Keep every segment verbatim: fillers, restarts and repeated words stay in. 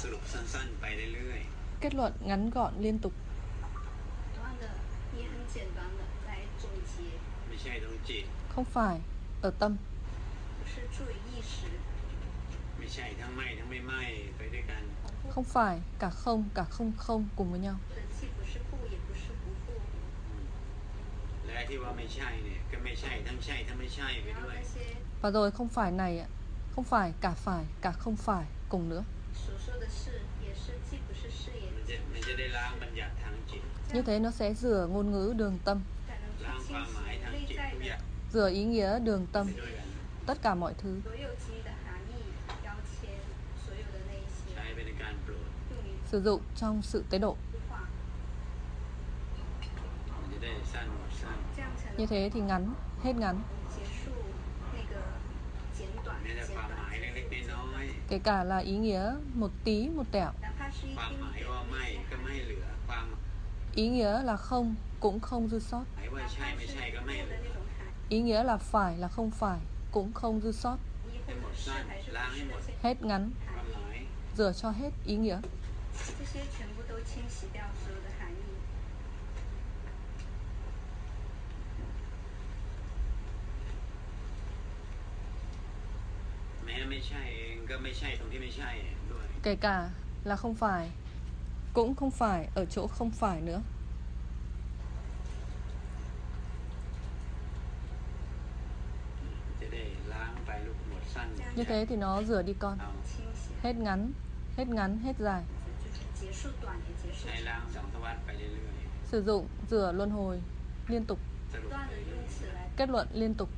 Kết luận ngắn gọn liên tục. Không phải ở tâm. Không phải cả không cả không không cùng với nhau. Và rồi không phải này ạ, không phải cả phải cả không phải cùng nữa. Như thế nó sẽ rửa ngôn ngữ đường tâm, rửa ý nghĩa đường tâm, tất cả mọi thứ. Sử dụng trong sự tế độ. Như thế thì ngắn, hết ngắn. Kể cả là ý nghĩa một tí một tẹo. Ý nghĩa là không cũng không dư sót. Ý nghĩa là phải là không phải cũng không dư sót. Hết ngắn, rửa cho hết ý nghĩa. Kể cả là không phải cũng không phải ở chỗ không phải nữa. Như thế thì nó rửa đi con. Hết ngắn, hết ngắn, hết dài. Sử dụng rửa luân hồi liên tục. Kết luận liên tục.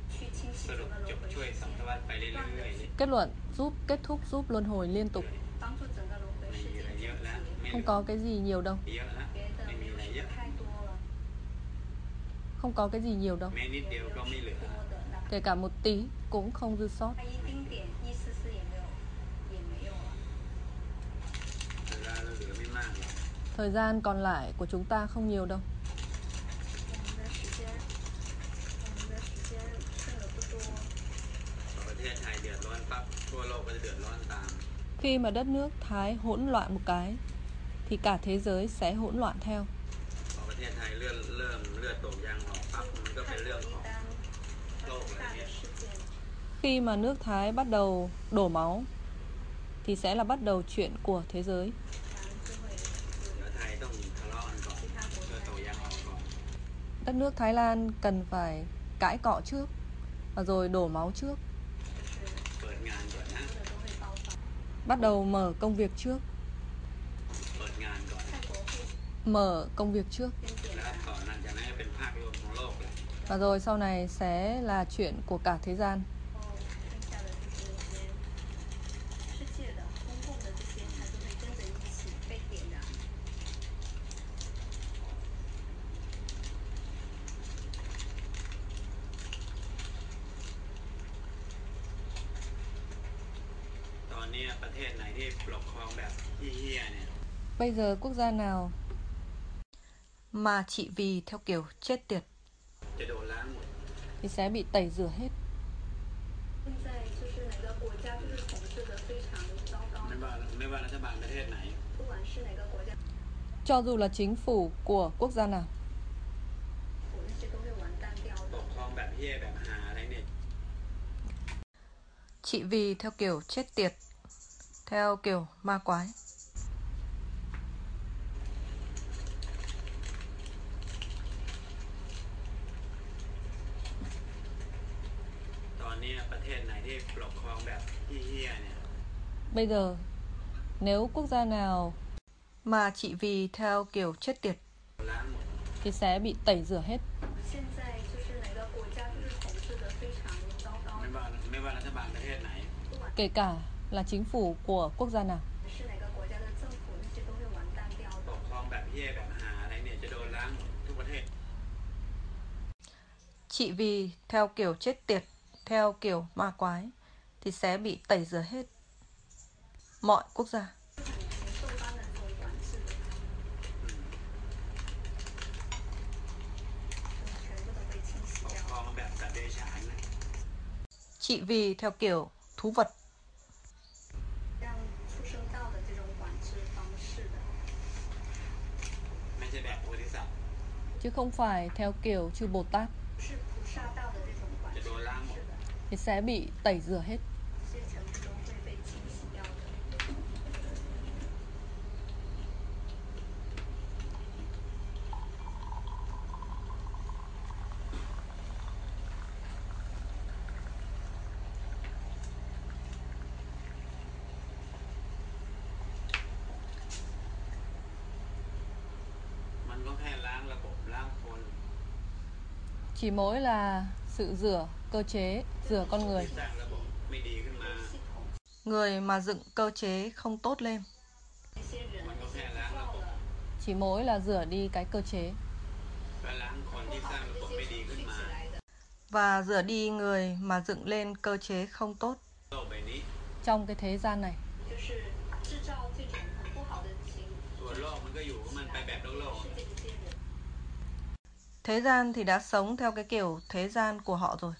Kết luận giúp kết thúc giúp luân hồi liên tục. Không có cái gì nhiều đâu. Không có cái gì nhiều đâu. Kể cả một tí cũng không dư sót. Thời gian còn lại của chúng ta không nhiều đâu. Khi mà đất nước Thái hỗn loạn một cái thì cả thế giới sẽ hỗn loạn theo. Khi mà nước Thái bắt đầu đổ máu thì sẽ là bắt đầu chuyện của thế giới. Đất nước Thái Lan cần phải cãi cọ trước và rồi đổ máu trước. Bắt đầu mở công việc trước. Mở công việc trước. Và rồi sau này sẽ là chuyện của cả thế gian. Bây giờ quốc gia nào mà chỉ vì theo kiểu chết tiệt thì sẽ bị tẩy rửa hết. Cho dù là chính phủ của quốc gia nào. Chỉ vì theo kiểu chết tiệt, theo kiểu ma quái. Bây giờ nếu quốc gia nào mà chỉ vì theo kiểu chết tiệt thì sẽ bị tẩy rửa hết. Kể cả là chính phủ của quốc gia nào. Chỉ vì theo kiểu chết tiệt, theo kiểu ma quái thì sẽ bị tẩy rửa hết mọi quốc gia. Chỉ vì theo kiểu thú vật chứ không phải theo kiểu chư Bồ Tát, thì sẽ bị tẩy rửa hết. Chỉ mỗi là sự rửa cơ chế, rửa con người. Người mà dựng cơ chế không tốt lên, chỉ mỗi là rửa đi cái cơ chế, và rửa đi người mà dựng lên cơ chế không tốt trong cái thế gian này. Thế gian thì đã sống theo cái kiểu thế gian của họ rồi.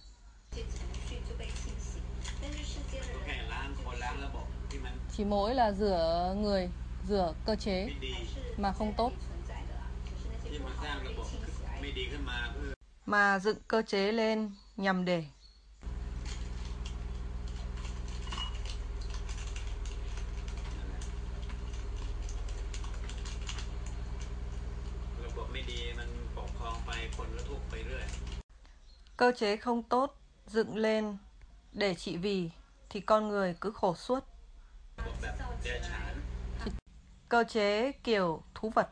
Chỉ mỗi là rửa người, rửa cơ chế mà không tốt, mà dựng cơ chế lên nhằm để cơ chế không tốt dựng lên để trị vì, thì con người cứ khổ suốt. Cơ chế kiểu thú vật,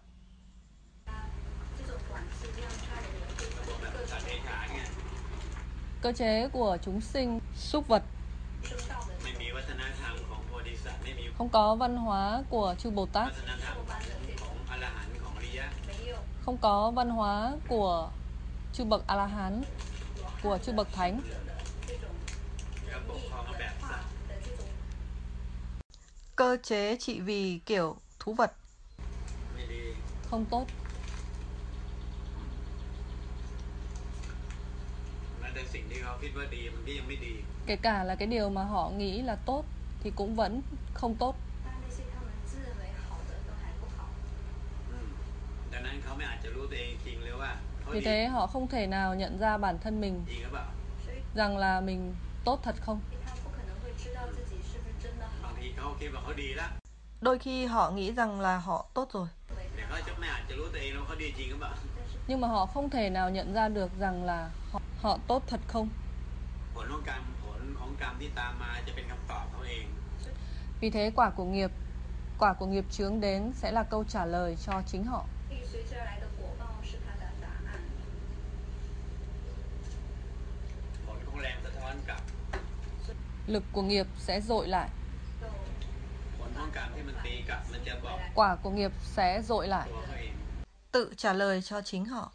cơ chế của chúng sinh, súc vật, không có văn hóa của chư Bồ Tát, không có văn hóa của chư bậc A-la-hán, của chư bậc thánh. Cơ chế trị vì kiểu thú vật không tốt. Kể cả là cái điều mà họ nghĩ là tốt thì cũng vẫn không tốt. Vì thế họ không thể nào nhận ra bản thân mình rằng là mình tốt thật không. Đôi khi họ nghĩ rằng là họ tốt rồi, nhưng mà họ không thể nào nhận ra được rằng là họ, họ tốt thật không. Vì thế quả của nghiệp, quả của nghiệp chướng đến sẽ là câu trả lời cho chính họ. Lực của nghiệp sẽ dội lại, quả của nghiệp sẽ dội lại, tự trả lời cho chính họ.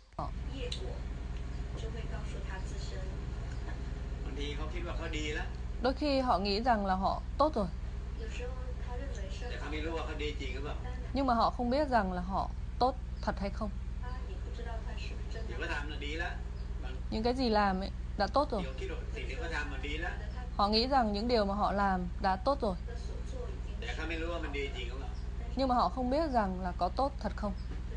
Đôi khi họ nghĩ rằng là họ tốt rồi, nhưng mà họ không biết rằng là họ tốt thật hay không. Những cái gì làm ấy đã tốt rồi. Họ nghĩ rằng những điều mà họ làm đã tốt rồi, nhưng mà họ không biết rằng là có tốt thật không.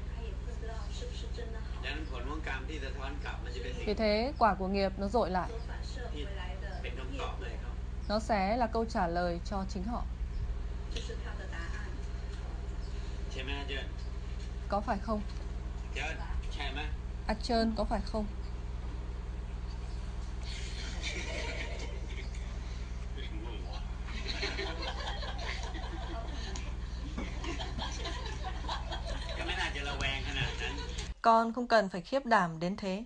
Vì thế quả của nghiệp nó dội lại, nó sẽ là câu trả lời cho chính họ. Có phải không? À trơn, có phải không? Con không cần phải khiếp đảm đến thế.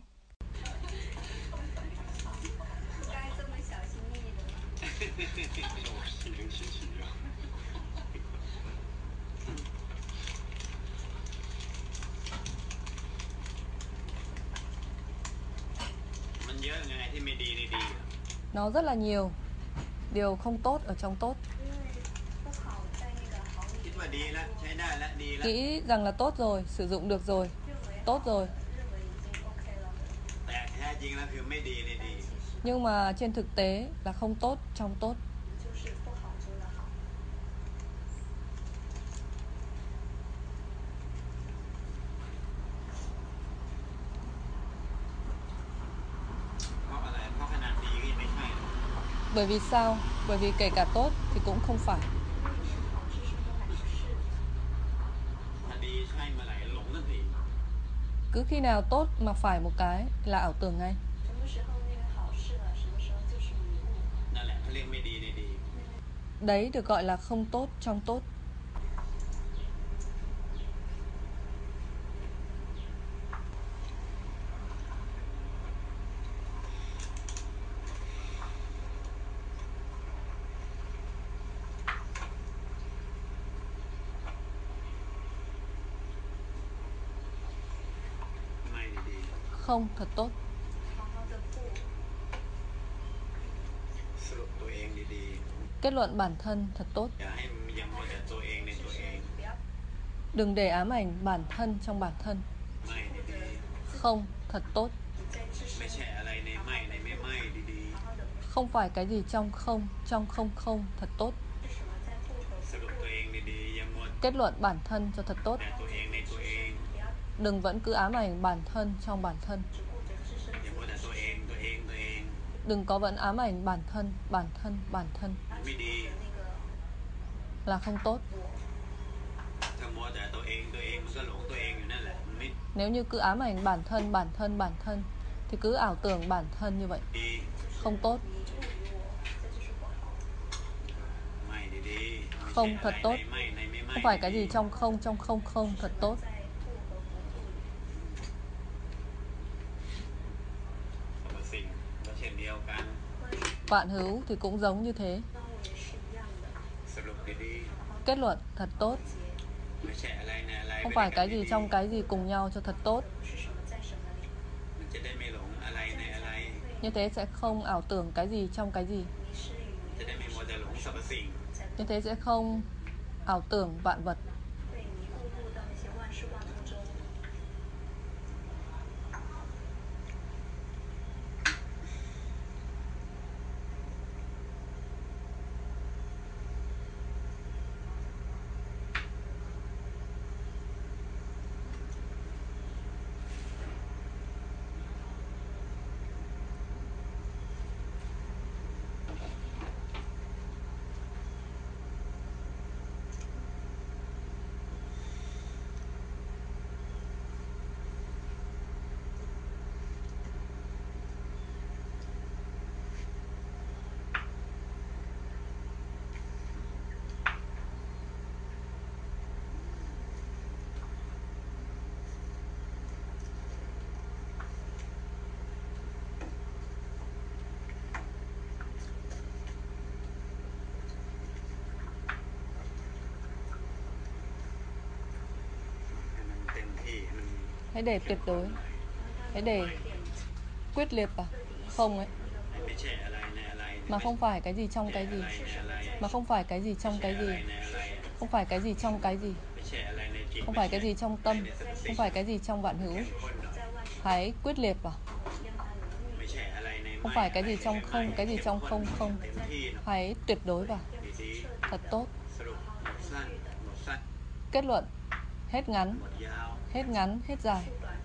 Nó rất là nhiều điều không tốt ở trong tốt. Nghĩ rằng là tốt rồi, sử dụng được rồi, tốt rồi. Nhưng mà trên thực tế là không tốt trong tốt. Bởi vì sao? Bởi vì kể cả tốt thì cũng không phải. Cứ khi nào tốt mà phải một cái là ảo tưởng ngay. Đấy được gọi là không tốt trong tốt. Không thật tốt. Kết luận bản thân thật tốt. Đừng để ám ảnh bản thân trong bản thân. Không thật tốt. Không phải cái gì trong không, trong không không thật tốt. Kết luận bản thân cho thật tốt. Đừng vẫn cứ ám ảnh bản thân trong bản thân. Đừng có vẫn ám ảnh bản thân, bản thân, bản thân là không tốt. Nếu như cứ ám ảnh bản thân, bản thân, bản thân thì cứ ảo tưởng bản thân như vậy. Không tốt. Không thật tốt. Không phải cái gì trong không, trong không không thật tốt. Vạn hữu thì cũng giống như thế. Kết luận thật tốt. Không phải cái gì trong cái gì cùng nhau cho thật tốt. Như thế sẽ không ảo tưởng cái gì trong cái gì. Như thế sẽ không ảo tưởng vạn vật. Hãy để tuyệt đối. Hãy để quyết liệt vào không ấy. Mà không phải cái gì trong cái gì. Mà không phải cái gì trong cái gì. Không phải cái gì trong cái gì. Không phải cái gì trong tâm. Không phải cái gì trong vạn hữu. Hãy quyết liệt vào. Không phải cái gì trong không, cái gì trong không không. Hãy tuyệt đối vào. Thật tốt. Kết luận. Hết ngắn. Hết ngắn, hết dài.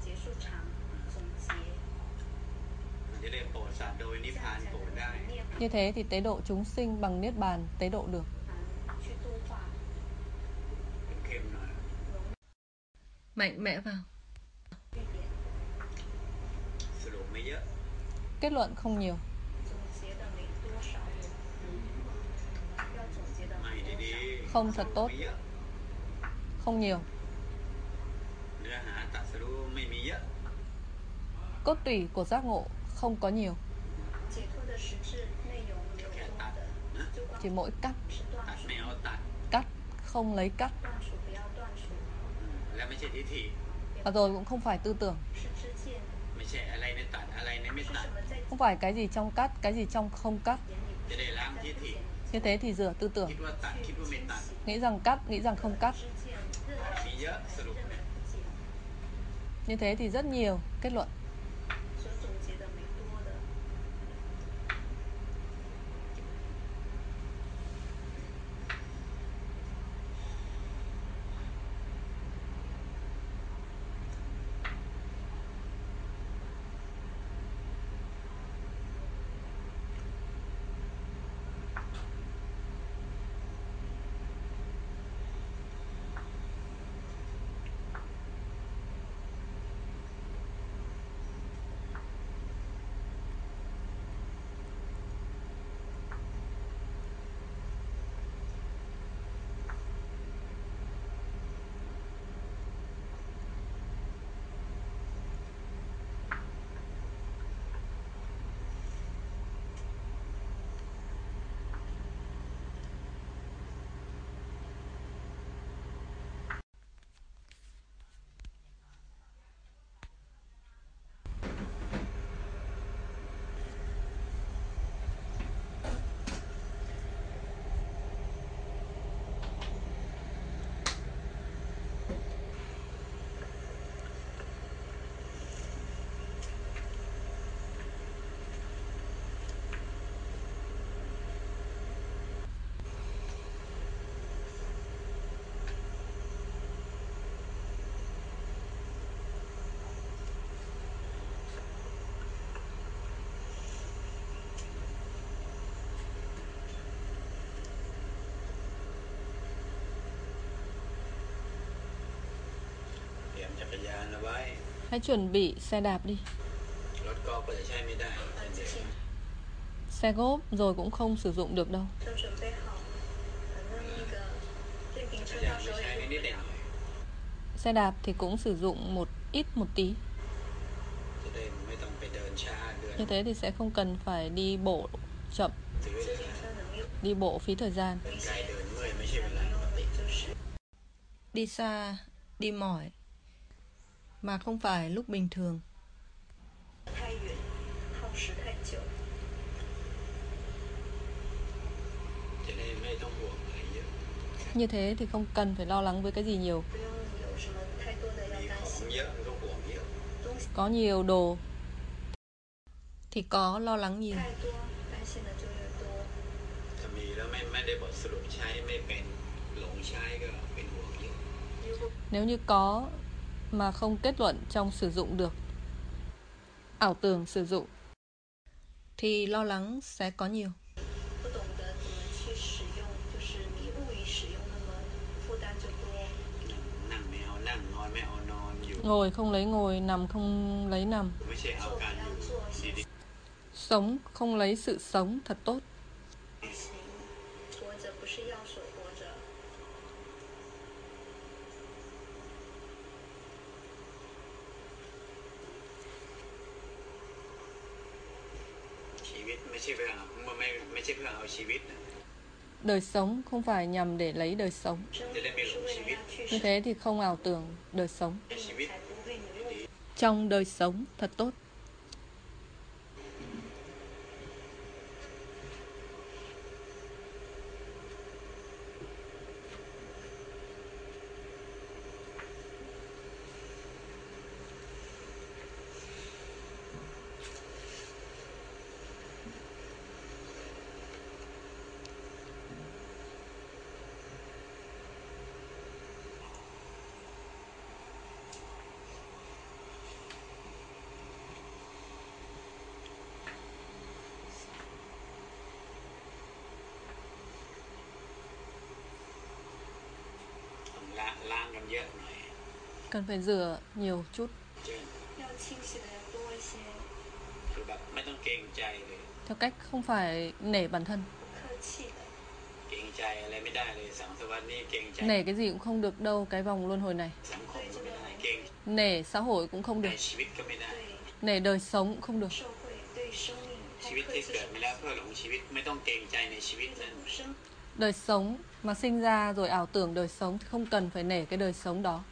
Như thế thì tế độ chúng sinh bằng niết bàn tế độ được. Mạnh mẽ vào. Kết luận không nhiều. Không thật tốt. Không nhiều. Cốt tủy của giác ngộ không có nhiều. Chỉ mỗi cắt. Cắt, không lấy cắt. Và rồi cũng không phải tư tưởng. Không phải cái gì trong cắt, cái gì trong không cắt. Như thế thì rửa tư tưởng. Nghĩ rằng cắt, nghĩ rằng không cắt. Như thế thì rất nhiều. Kết luận. Hãy chuẩn bị xe đạp đi. Xe gốp rồi cũng không sử dụng được đâu. Xe đạp thì cũng sử dụng một ít một tí. Như thế thì sẽ không cần phải đi bộ chậm. Đi bộ phí thời gian. Đi xa, đi mỏi, mà không phải lúc bình thường. Như thế thì không cần phải lo lắng với cái gì nhiều. Có nhiều đồ thì có lo lắng nhiều. Nếu như có mà không kết luận trong sử dụng được, ảo tưởng sử dụng, thì lo lắng sẽ có nhiều. Ngồi không lấy ngồi, nằm không lấy nằm. Sống không lấy sự sống thật tốt. Đời sống không phải nhằm để lấy đời sống. Như thế thì không ảo tưởng đời sống. Trong đời sống thật tốt. Cần phải rửa nhiều chút. Theo cách không phải nể bản thân. Nể cái gì cũng không được đâu, cái vòng luân hồi này. Nể xã hội cũng không được. Nể đời sống cũng không được. Đời sống mà sinh ra rồi ảo tưởng đời sống thì không cần phải nể cái đời sống đó.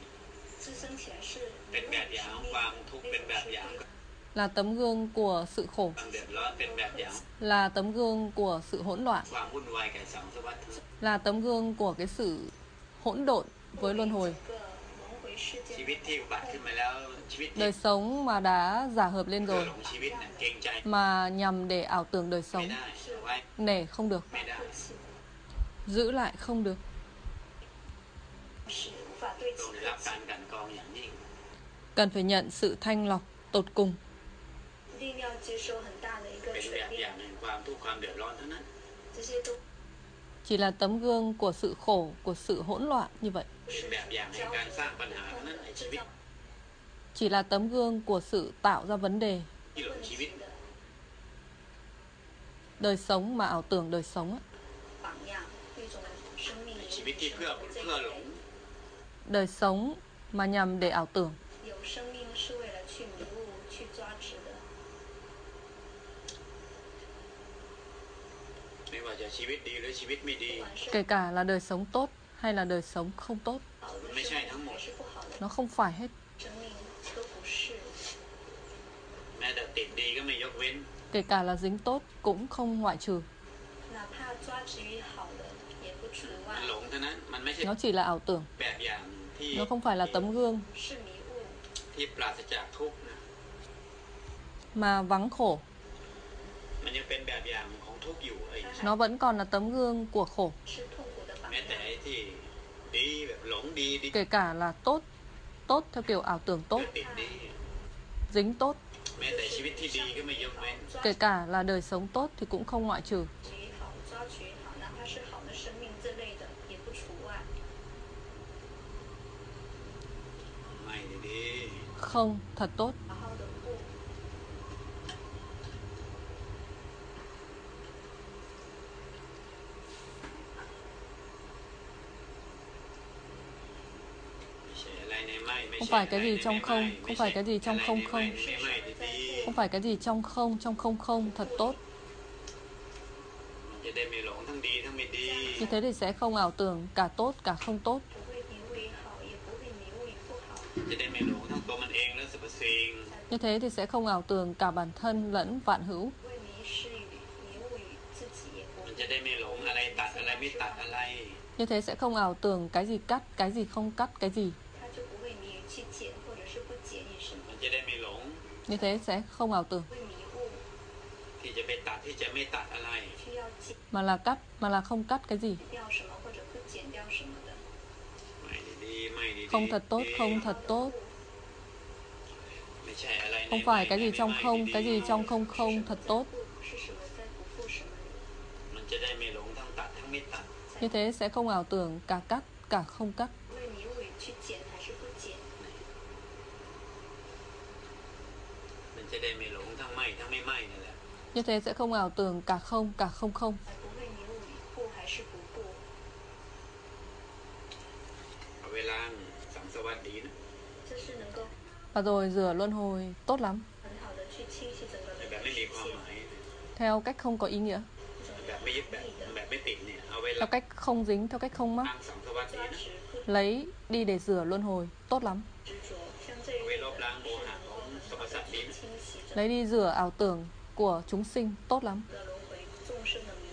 Là tấm gương của sự khổ. Là tấm gương của sự hỗn loạn. Là tấm gương của cái sự hỗn độn với luân hồi. Đời sống mà đã giả hợp lên rồi, mà nhằm để ảo tưởng đời sống, nể không được, giữ lại không được. Cần phải nhận sự thanh lọc tột cùng. Chỉ là tấm gương của sự khổ, của sự hỗn loạn như vậy. Chỉ là tấm gương của sự tạo ra vấn đề. Đời sống mà ảo tưởng đời sống. Đời sống mà nhằm để ảo tưởng. Kể cả là đời sống tốt hay là đời sống không tốt, nó không phải hết. Kể cả là dính tốt cũng không ngoại trừ. Nó chỉ là ảo tưởng. Nó không phải là tấm gương mà vắng khổ. Nó vẫn còn là tấm gương của khổ. Kể cả là tốt, tốt theo kiểu ảo tưởng tốt, dính tốt. Kể cả là đời sống tốt thì cũng không ngoại trừ. Không, thật tốt. Không phải cái gì trong không, không phải cái gì trong không không. Không phải cái gì trong không, trong không không, thật tốt. Như thế thì sẽ không ảo tưởng cả tốt cả không tốt. Như thế thì sẽ không ảo tưởng cả bản thân lẫn vạn hữu. Như thế sẽ không ảo tưởng cái gì cắt, cái gì không cắt, cái gì. Như thế sẽ không ảo tưởng mà là cắt, mà là không cắt cái gì. Không thật tốt, không thật tốt. Không phải cái gì trong không, cái gì trong không không, thật tốt. Như thế sẽ không ảo tưởng cả cắt, cả không cắt. Như thế sẽ không ảo tưởng cả không, cả không không. Và rồi rửa luân hồi tốt lắm. Theo cách không có ý nghĩa. Theo cách không dính, theo cách không mắc. Lấy đi để rửa luân hồi tốt lắm. Lấy đi rửa ảo tưởng của chúng sinh tốt lắm.